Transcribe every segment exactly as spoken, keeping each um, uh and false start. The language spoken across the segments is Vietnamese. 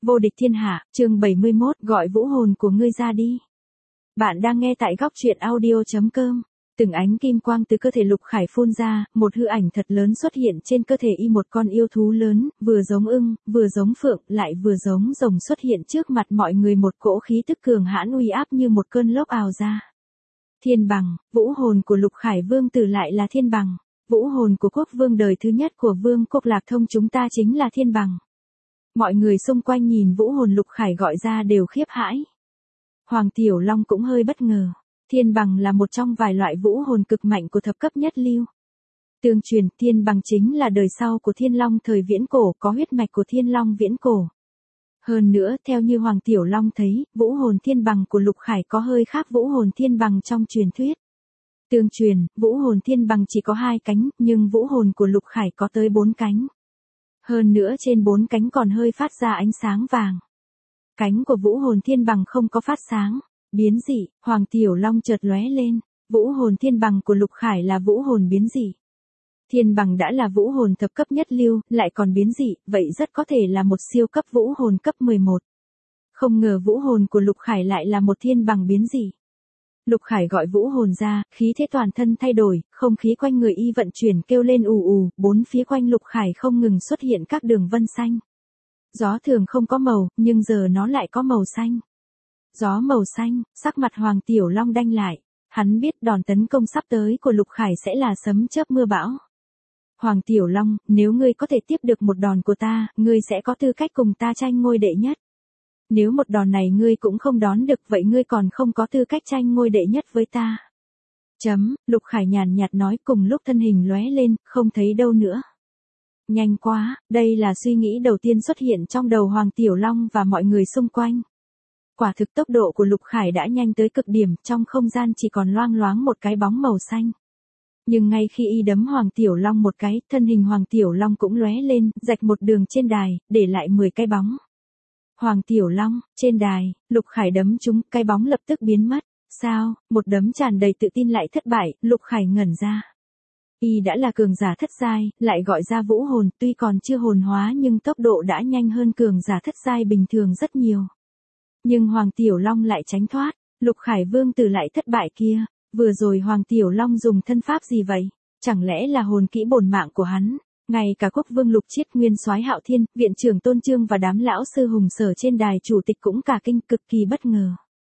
Vô địch thiên hạ, chương bảy mươi mốt, gọi vũ hồn của ngươi ra đi. Bạn đang nghe tại góc truyện audio.com. Từng ánh kim quang từ cơ thể Lục Khải phun ra, một hư ảnh thật lớn xuất hiện trên cơ thể y, một con yêu thú lớn, vừa giống ưng, vừa giống phượng, lại vừa giống rồng xuất hiện trước mặt mọi người, một cỗ khí tức cường hãn uy áp như một cơn lốc ào ra. Thiên bằng, vũ hồn của Lục Khải vương tử lại là thiên bằng. Vũ hồn của quốc vương đời thứ nhất của vương quốc Lạc Thông chúng ta chính là thiên bằng. Mọi người xung quanh nhìn vũ hồn Lục Khải gọi ra đều khiếp hãi. Hoàng Tiểu Long cũng hơi bất ngờ. Thiên bằng là một trong vài loại vũ hồn cực mạnh của thập cấp nhất lưu. Tương truyền thiên bằng chính là đời sau của thiên long thời viễn cổ, có huyết mạch của thiên long viễn cổ. Hơn nữa, theo như Hoàng Tiểu Long thấy, vũ hồn thiên bằng của Lục Khải có hơi khác vũ hồn thiên bằng trong truyền thuyết. Tương truyền, vũ hồn thiên bằng chỉ có hai cánh, nhưng vũ hồn của Lục Khải có tới bốn cánh. Hơn nữa trên bốn cánh còn hơi phát ra ánh sáng vàng. Cánh của vũ hồn thiên bằng không có phát sáng. Biến dị, Hoàng Tiểu Long chợt lóe lên. Vũ hồn thiên bằng của Lục Khải là vũ hồn biến dị. Thiên bằng đã là vũ hồn thập cấp nhất lưu, lại còn biến dị, vậy rất có thể là một siêu cấp vũ hồn cấp mười một. Không ngờ vũ hồn của Lục Khải lại là một thiên bằng biến dị. Lục Khải gọi vũ hồn ra, khí thế toàn thân thay đổi, không khí quanh người y vận chuyển kêu lên ù ù, bốn phía quanh Lục Khải không ngừng xuất hiện các đường vân xanh. Gió thường không có màu, nhưng giờ nó lại có màu xanh. Gió màu xanh, sắc mặt Hoàng Tiểu Long đanh lại. Hắn biết đòn tấn công sắp tới của Lục Khải sẽ là sấm chớp mưa bão. Hoàng Tiểu Long, nếu ngươi có thể tiếp được một đòn của ta, ngươi sẽ có tư cách cùng ta tranh ngôi đệ nhất. Nếu một đòn này ngươi cũng không đón được, vậy ngươi còn không có tư cách tranh ngôi đệ nhất với ta. Chấm, Lục Khải nhàn nhạt nói, cùng lúc thân hình lóe lên, không thấy đâu nữa. Nhanh quá, đây là suy nghĩ đầu tiên xuất hiện trong đầu Hoàng Tiểu Long và mọi người xung quanh. Quả thực tốc độ của Lục Khải đã nhanh tới cực điểm, trong không gian chỉ còn loang loáng một cái bóng màu xanh. Nhưng ngay khi y đấm Hoàng Tiểu Long một cái, thân hình Hoàng Tiểu Long cũng lóe lên, rạch một đường trên đài, để lại mười cái bóng. Hoàng Tiểu Long, trên đài, Lục Khải đấm trúng, cái bóng lập tức biến mất. Sao, một đấm tràn đầy tự tin lại thất bại, Lục Khải ngẩn ra. Y đã là cường giả thất giai, lại gọi ra vũ hồn, tuy còn chưa hồn hóa nhưng tốc độ đã nhanh hơn cường giả thất giai bình thường rất nhiều. Nhưng Hoàng Tiểu Long lại tránh thoát, Lục Khải vương tử lại thất bại kia. Vừa rồi Hoàng Tiểu Long dùng thân pháp gì vậy? Chẳng lẽ là hồn kỹ bổn mạng của hắn? Ngay cả quốc vương Lục Chiết, nguyên soái Hạo Thiên, viện trưởng Tôn Trương và đám lão sư hùng sở trên đài chủ tịch cũng cả kinh, cực kỳ bất ngờ.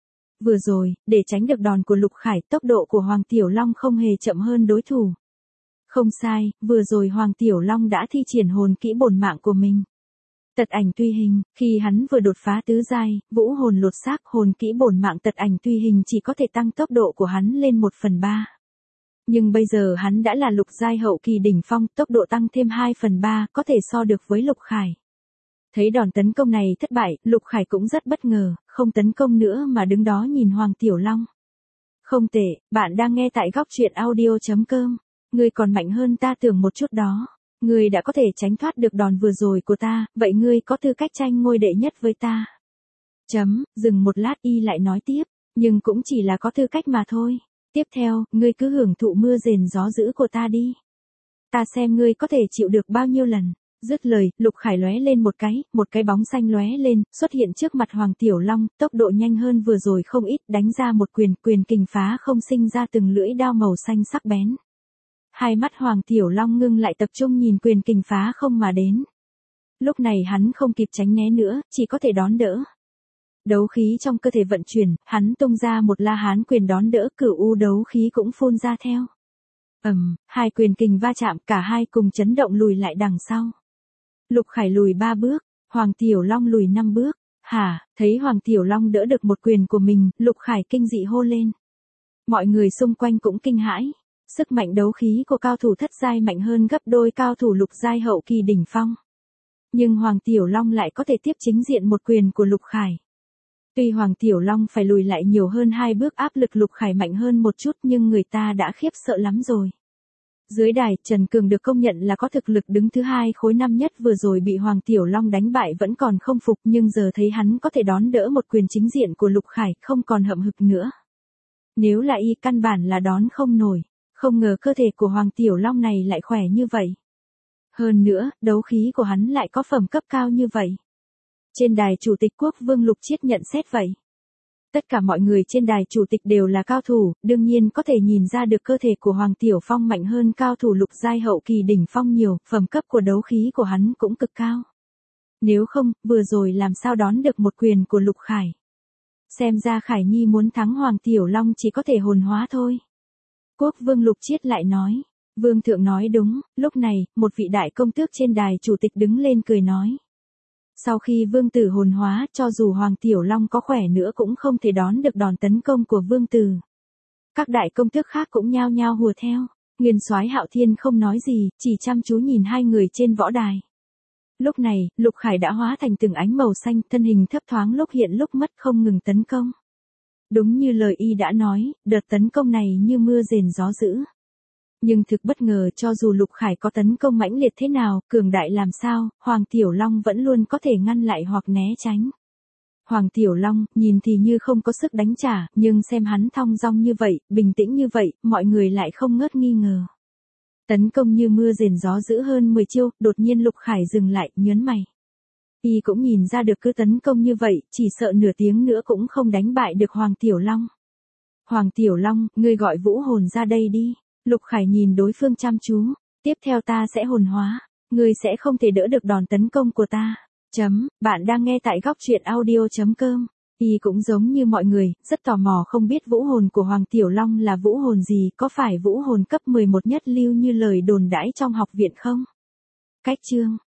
Vừa rồi, để tránh được đòn của Lục Khải, tốc độ của Hoàng Tiểu Long không hề chậm hơn đối thủ. Không sai, vừa rồi Hoàng Tiểu Long đã thi triển hồn kỹ bổn mạng của mình. Tật ảnh tùy hình, khi hắn vừa đột phá tứ giai, vũ hồn lột xác, hồn kỹ bổn mạng tật ảnh tùy hình chỉ có thể tăng tốc độ của hắn lên một phần ba. Nhưng bây giờ hắn đã là lục giai hậu kỳ đỉnh phong, tốc độ tăng thêm hai phần ba, có thể so được với Lục Khải. Thấy đòn tấn công này thất bại, Lục Khải cũng rất bất ngờ, không tấn công nữa mà đứng đó nhìn Hoàng Tiểu Long. Không tệ, bạn đang nghe tại góc truyện audio.com. Ngươi còn mạnh hơn ta tưởng một chút đó. Ngươi đã có thể tránh thoát được đòn vừa rồi của ta, vậy ngươi có tư cách tranh ngôi đệ nhất với ta. Chấm, dừng một lát y lại nói tiếp, nhưng cũng chỉ là có tư cách mà thôi. Tiếp theo, ngươi cứ hưởng thụ mưa rền gió dữ của ta đi. Ta xem ngươi có thể chịu được bao nhiêu lần. Dứt lời, Lục Khải lóe lên một cái, một cái bóng xanh lóe lên, xuất hiện trước mặt Hoàng Tiểu Long, tốc độ nhanh hơn vừa rồi không ít, đánh ra một quyền, quyền kình phá không sinh ra từng lưỡi đao màu xanh sắc bén. Hai mắt Hoàng Tiểu Long ngưng lại tập trung nhìn quyền kình phá không mà đến. Lúc này hắn không kịp tránh né nữa, chỉ có thể đón đỡ. Đấu khí trong cơ thể vận chuyển, hắn tung ra một la hán quyền đón đỡ, cửu u đấu khí cũng phun ra theo. Ầm, hai quyền kình va chạm, cả hai cùng chấn động lùi lại đằng sau. Lục Khải lùi ba bước, Hoàng Tiểu Long lùi năm bước. Hả, thấy Hoàng Tiểu Long đỡ được một quyền của mình, Lục Khải kinh dị hô lên. Mọi người xung quanh cũng kinh hãi. Sức mạnh đấu khí của cao thủ thất giai mạnh hơn gấp đôi cao thủ lục giai hậu kỳ đỉnh phong. Nhưng Hoàng Tiểu Long lại có thể tiếp chính diện một quyền của Lục Khải. Tuy Hoàng Tiểu Long phải lùi lại nhiều hơn hai bước, áp lực Lục Khải mạnh hơn một chút, nhưng người ta đã khiếp sợ lắm rồi. Dưới đài, Trần Cường được công nhận là có thực lực đứng thứ hai khối năm nhất, vừa rồi bị Hoàng Tiểu Long đánh bại vẫn còn không phục, nhưng giờ thấy hắn có thể đón đỡ một quyền chính diện của Lục Khải, không còn hậm hực nữa. Nếu là y, căn bản là đón không nổi. Không ngờ cơ thể của Hoàng Tiểu Long này lại khỏe như vậy. Hơn nữa, đấu khí của hắn lại có phẩm cấp cao như vậy. Trên đài chủ tịch quốc Vương Lục Chiết nhận xét vậy. Tất cả mọi người trên đài chủ tịch đều là cao thủ, đương nhiên có thể nhìn ra được cơ thể của Hoàng Tiểu Phong mạnh hơn cao thủ lục giai hậu kỳ đỉnh phong nhiều, phẩm cấp của đấu khí của hắn cũng cực cao. Nếu không, vừa rồi làm sao đón được một quyền của Lục Khải. Xem ra Khải Nhi muốn thắng Hoàng Tiểu Long chỉ có thể hồn hóa thôi. Quốc Vương Lục Chiết lại nói. Vương thượng nói đúng, lúc này, một vị đại công tước trên đài chủ tịch đứng lên cười nói. Sau khi vương tử hồn hóa, cho dù Hoàng Tiểu Long có khỏe nữa cũng không thể đón được đòn tấn công của vương tử. Các đại công tước khác cũng nhao nhao hùa theo. Nguyên soái Hạo Thiên không nói gì, chỉ chăm chú nhìn hai người trên võ đài. Lúc này, Lục Khải đã hóa thành từng ánh màu xanh, thân hình thấp thoáng lúc hiện lúc mất không ngừng tấn công. Đúng như lời y đã nói, đợt tấn công này như mưa rền gió dữ. Nhưng thực bất ngờ cho dù Lục Khải có tấn công mãnh liệt thế nào, cường đại làm sao, Hoàng Tiểu Long vẫn luôn có thể ngăn lại hoặc né tránh. Hoàng Tiểu Long, nhìn thì như không có sức đánh trả, nhưng xem hắn thong dong như vậy, bình tĩnh như vậy, mọi người lại không ngớt nghi ngờ. Tấn công như mưa rền gió dữ hơn mười chiêu, đột nhiên Lục Khải dừng lại, nhớn mày. Y cũng nhìn ra được cứ tấn công như vậy, chỉ sợ nửa tiếng nữa cũng không đánh bại được Hoàng Tiểu Long. Hoàng Tiểu Long, ngươi gọi vũ hồn ra đây đi. Lục Khải nhìn đối phương chăm chú. Tiếp theo ta sẽ hồn hóa. Ngươi sẽ không thể đỡ được đòn tấn công của ta. Chấm, bạn đang nghe tại góc truyện audio chấm com. Y cũng giống như mọi người, rất tò mò không biết vũ hồn của Hoàng Tiểu Long là vũ hồn gì, có phải vũ hồn cấp mười một nhất lưu như lời đồn đãi trong học viện không? Cách chương